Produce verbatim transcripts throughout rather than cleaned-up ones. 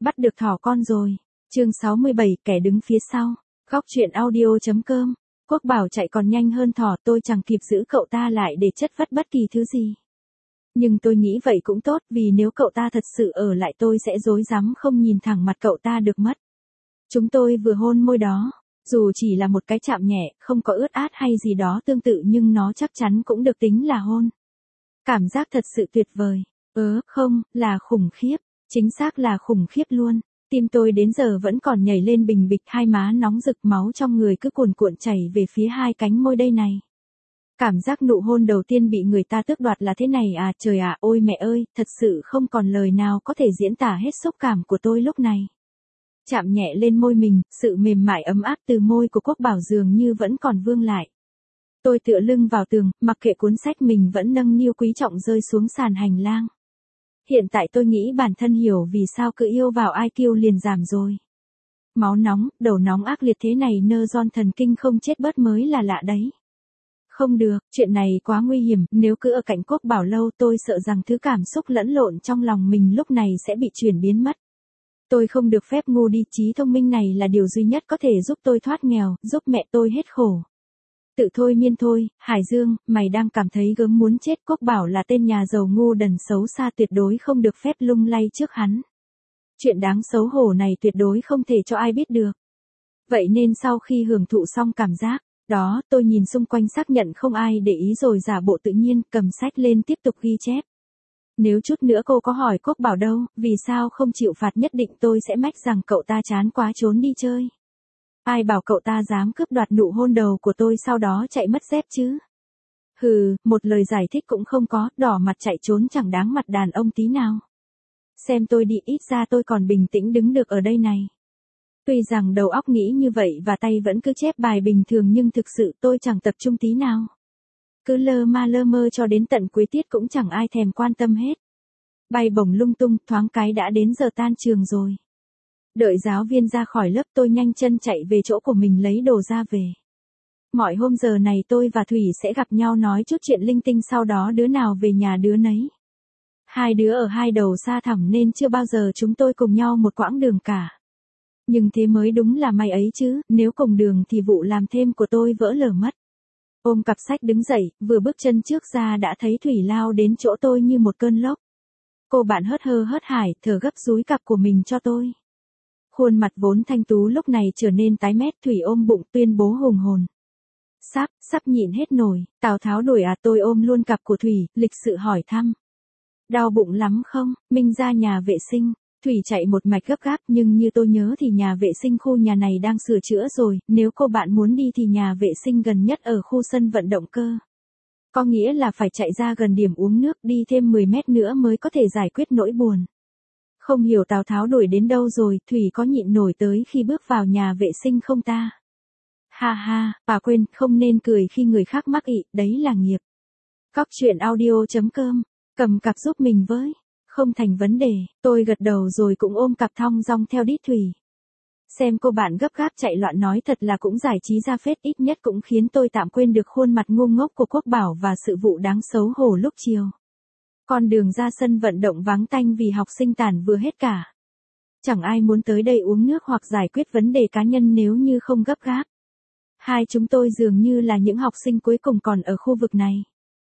Bắt được thỏ con rồi. Chương sáu mươi bảy, kẻ đứng phía sau. Góc truyện audio.com. Quốc Bảo chạy còn nhanh hơn thỏ, tôi chẳng kịp giữ cậu ta lại để chất vất bất kỳ thứ gì. Nhưng tôi nghĩ vậy cũng tốt, vì nếu cậu ta thật sự ở lại tôi sẽ rối rắm không nhìn thẳng mặt cậu ta được mất. Chúng tôi vừa hôn môi đó. Dù chỉ là một cái chạm nhẹ, không có ướt át hay gì đó tương tự nhưng nó chắc chắn cũng được tính là hôn. Cảm giác thật sự tuyệt vời. Ớ, không, là khủng khiếp. Chính xác là khủng khiếp luôn. Tim tôi đến giờ vẫn còn nhảy lên bình bịch, hai má nóng rực, máu trong người cứ cuồn cuộn chảy về phía hai cánh môi đây này. Cảm giác nụ hôn đầu tiên bị người ta tước đoạt là thế này à, trời ạ, ôi mẹ ơi, thật sự không còn lời nào có thể diễn tả hết xúc cảm của tôi lúc này. Chạm nhẹ lên môi mình, sự mềm mại ấm áp từ môi của Quốc Bảo dường như vẫn còn vương lại. Tôi tựa lưng vào tường, mặc kệ cuốn sách mình vẫn nâng niu quý trọng rơi xuống sàn hành lang. Hiện tại tôi nghĩ bản thân hiểu vì sao cứ yêu vào i kiu liền giảm rồi. Máu nóng, đầu nóng ác liệt thế này nơ ron thần kinh không chết bớt mới là lạ đấy. Không được, chuyện này quá nguy hiểm, nếu cứ ở cạnh Quốc Bảo lâu tôi sợ rằng thứ cảm xúc lẫn lộn trong lòng mình lúc này sẽ bị chuyển biến mất. Tôi không được phép ngu đi, trí thông minh này là điều duy nhất có thể giúp tôi thoát nghèo, giúp mẹ tôi hết khổ. Tự thôi miên thôi, Hải Dương, mày đang cảm thấy gớm muốn chết. Quốc Bảo là tên nhà giàu ngu đần xấu xa, tuyệt đối không được phép lung lay trước hắn. Chuyện đáng xấu hổ này tuyệt đối không thể cho ai biết được. Vậy nên sau khi hưởng thụ xong cảm giác đó, tôi nhìn xung quanh xác nhận không ai để ý rồi giả bộ tự nhiên, cầm sách lên tiếp tục ghi chép. Nếu chút nữa cô có hỏi Quốc Bảo đâu, vì sao không chịu phạt, nhất định tôi sẽ mách rằng cậu ta chán quá trốn đi chơi. Ai bảo cậu ta dám cướp đoạt nụ hôn đầu của tôi sau đó chạy mất dép chứ. Hừ, một lời giải thích cũng không có, đỏ mặt chạy trốn chẳng đáng mặt đàn ông tí nào. Xem tôi đi, ít ra tôi còn bình tĩnh đứng được ở đây này. Tuy rằng đầu óc nghĩ như vậy và tay vẫn cứ chép bài bình thường nhưng thực sự tôi chẳng tập trung tí nào. Cứ lơ ma lơ mơ cho đến tận cuối tiết cũng chẳng ai thèm quan tâm hết. Bay bổng lung tung, thoáng cái đã đến giờ tan trường rồi. Đợi giáo viên ra khỏi lớp tôi nhanh chân chạy về chỗ của mình lấy đồ ra về. Mọi hôm giờ này tôi và Thủy sẽ gặp nhau nói chút chuyện linh tinh, sau đó đứa nào về nhà đứa nấy. Hai đứa ở hai đầu xa thẳm nên chưa bao giờ chúng tôi cùng nhau một quãng đường cả. Nhưng thế mới đúng là may ấy chứ, nếu cùng đường thì vụ làm thêm của tôi vỡ lở mất. Ôm cặp sách đứng dậy, vừa bước chân trước ra đã thấy Thủy lao đến chỗ tôi như một cơn lốc. Cô bạn hớt hơ hớt hải, thở gấp dúi cặp của mình cho tôi. Khuôn mặt vốn thanh tú lúc này trở nên tái mét. Thủy ôm bụng tuyên bố hùng hồn. Sắp, sắp nhịn hết nổi, Tào Tháo đuổi à. Tôi ôm luôn cặp của Thủy, lịch sự hỏi thăm. Đau bụng lắm không? Minh ra nhà vệ sinh. Thủy chạy một mạch gấp gáp, nhưng như tôi nhớ thì nhà vệ sinh khu nhà này đang sửa chữa rồi, nếu cô bạn muốn đi thì nhà vệ sinh gần nhất ở khu sân vận động cơ. Có nghĩa là phải chạy ra gần điểm uống nước, đi thêm mười mét nữa mới có thể giải quyết nỗi buồn. Không hiểu Tào Tháo đuổi đến đâu rồi, Thủy có nhịn nổi tới khi bước vào nhà vệ sinh không ta? Ha ha, bà quên, không nên cười khi người khác mắc ị, đấy là nghiệp. Góc truyện audio.com, cầm cặp giúp mình với. Không thành vấn đề, tôi gật đầu rồi cũng ôm cặp thong dong theo đít Thủy. Xem cô bạn gấp gáp chạy loạn nói thật là cũng giải trí ra phết, ít nhất cũng khiến tôi tạm quên được khuôn mặt ngu ngốc của Quốc Bảo và sự vụ đáng xấu hổ lúc chiều. Con đường ra sân vận động vắng tanh vì học sinh tản vừa hết cả. Chẳng ai muốn tới đây uống nước hoặc giải quyết vấn đề cá nhân nếu như không gấp gáp. Hai chúng tôi dường như là những học sinh cuối cùng còn ở khu vực này.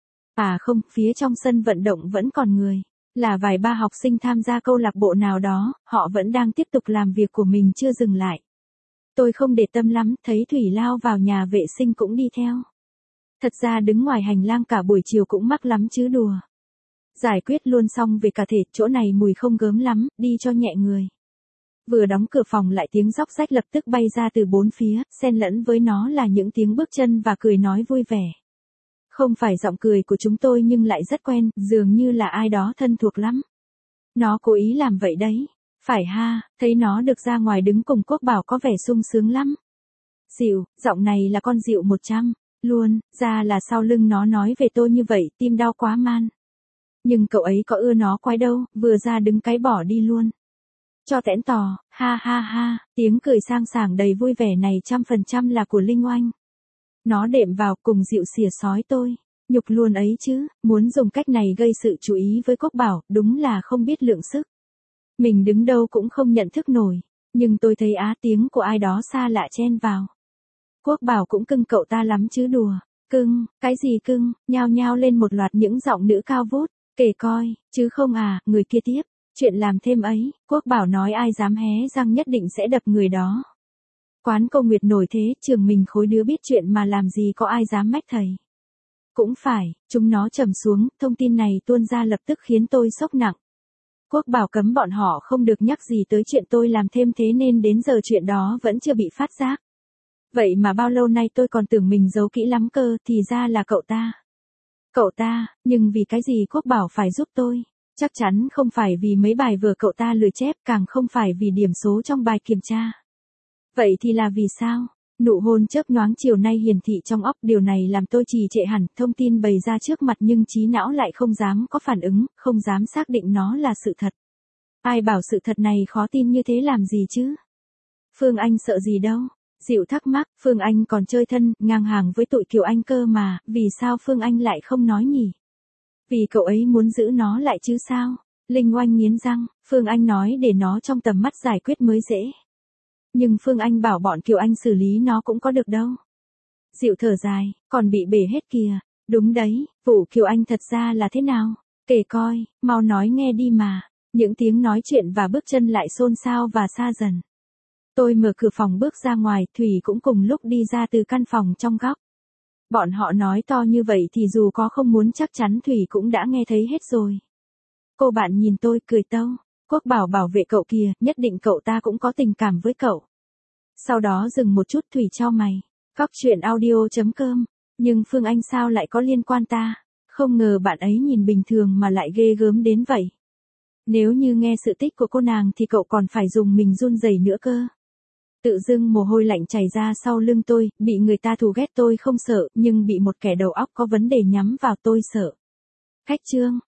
À không, phía trong sân vận động vẫn còn người. Là vài ba học sinh tham gia câu lạc bộ nào đó, họ vẫn đang tiếp tục làm việc của mình chưa dừng lại. Tôi không để tâm lắm, thấy Thủy lao vào nhà vệ sinh cũng đi theo. Thật ra đứng ngoài hành lang cả buổi chiều cũng mắc lắm chứ đùa. Giải quyết luôn xong về cả thể, chỗ này mùi không gớm lắm, đi cho nhẹ người. Vừa đóng cửa phòng lại tiếng róc rách lập tức bay ra từ bốn phía, xen lẫn với nó là những tiếng bước chân và cười nói vui vẻ. Không phải giọng cười của chúng tôi nhưng lại rất quen, dường như là ai đó thân thuộc lắm. Nó cố ý làm vậy đấy. Phải ha, thấy nó được ra ngoài đứng cùng Quốc Bảo có vẻ sung sướng lắm. Dịu, giọng này là con Dịu một trăm. Luôn, ra là sau lưng nó nói về tôi như vậy, tim đau quá man. Nhưng cậu ấy có ưa nó quái đâu, vừa ra đứng cái bỏ đi luôn. Cho tẽn tò, ha ha ha, tiếng cười sang sảng đầy vui vẻ này trăm phần trăm là của Linh Oanh. Nó đệm vào cùng Dịu xỉa sói tôi. Nhục luôn ấy chứ, muốn dùng cách này gây sự chú ý với Quốc Bảo, đúng là không biết lượng sức. Mình đứng đâu cũng không nhận thức nổi, nhưng tôi thấy á tiếng của ai đó xa lạ chen vào. Quốc Bảo cũng cưng cậu ta lắm chứ đùa. Cưng, cái gì cưng, nhao nhao lên một loạt những giọng nữ cao vút, kể coi, chứ không à, người kia tiếp. Chuyện làm thêm ấy, Quốc Bảo nói ai dám hé răng nhất định sẽ đập người đó. Quán Câu Nguyệt nổi thế, trường mình khối đứa biết chuyện mà làm gì có ai dám mách thầy. Cũng phải, chúng nó trầm xuống, thông tin này tuôn ra lập tức khiến tôi sốc nặng. Quốc Bảo cấm bọn họ không được nhắc gì tới chuyện tôi làm thêm thế nên đến giờ chuyện đó vẫn chưa bị phát giác. Vậy mà bao lâu nay tôi còn tưởng mình giấu kỹ lắm cơ, thì ra là cậu ta. Cậu ta, nhưng vì cái gì Quốc Bảo phải giúp tôi? Chắc chắn không phải vì mấy bài vừa cậu ta lười chép, càng không phải vì điểm số trong bài kiểm tra. Vậy thì là vì sao? Nụ hôn chớp nhoáng chiều nay hiển thị trong óc, điều này làm tôi trì trệ hẳn, thông tin bày ra trước mặt nhưng trí não lại không dám có phản ứng, không dám xác định nó là sự thật. Ai bảo sự thật này khó tin như thế làm gì chứ? Phương Anh sợ gì đâu? Dịu thắc mắc, Phương Anh còn chơi thân, ngang hàng với tụi Kiều Anh cơ mà, vì sao Phương Anh lại không nói nhỉ? Vì cậu ấy muốn giữ nó lại chứ sao? Linh Oanh nghiến răng, Phương Anh nói để nó trong tầm mắt giải quyết mới dễ. Nhưng Phương Anh bảo bọn Kiều Anh xử lý nó cũng có được đâu. Dịu thở dài, còn bị bể hết kìa. Đúng đấy, vụ Kiều Anh thật ra là thế nào? Kể coi, mau nói nghe đi mà. Những tiếng nói chuyện và bước chân lại xôn xao và xa dần. Tôi mở cửa phòng bước ra ngoài, Thủy cũng cùng lúc đi ra từ căn phòng trong góc. Bọn họ nói to như vậy thì dù có không muốn chắc chắn Thủy cũng đã nghe thấy hết rồi. Cô bạn nhìn tôi cười tâu, Quốc Bảo bảo vệ cậu kìa, nhất định cậu ta cũng có tình cảm với cậu. Sau đó dừng một chút, Thủy chau mày. Góc chuyện audio chấm com, nhưng Phương Anh sao lại có liên quan ta? Không ngờ bạn ấy nhìn bình thường mà lại ghê gớm đến vậy. Nếu như nghe sự tích của cô nàng thì cậu còn phải dùng mình run rẩy nữa cơ. Tự dưng mồ hôi lạnh chảy ra sau lưng tôi, bị người ta thù ghét tôi không sợ, nhưng bị một kẻ đầu óc có vấn đề nhắm vào tôi sợ. Cách chương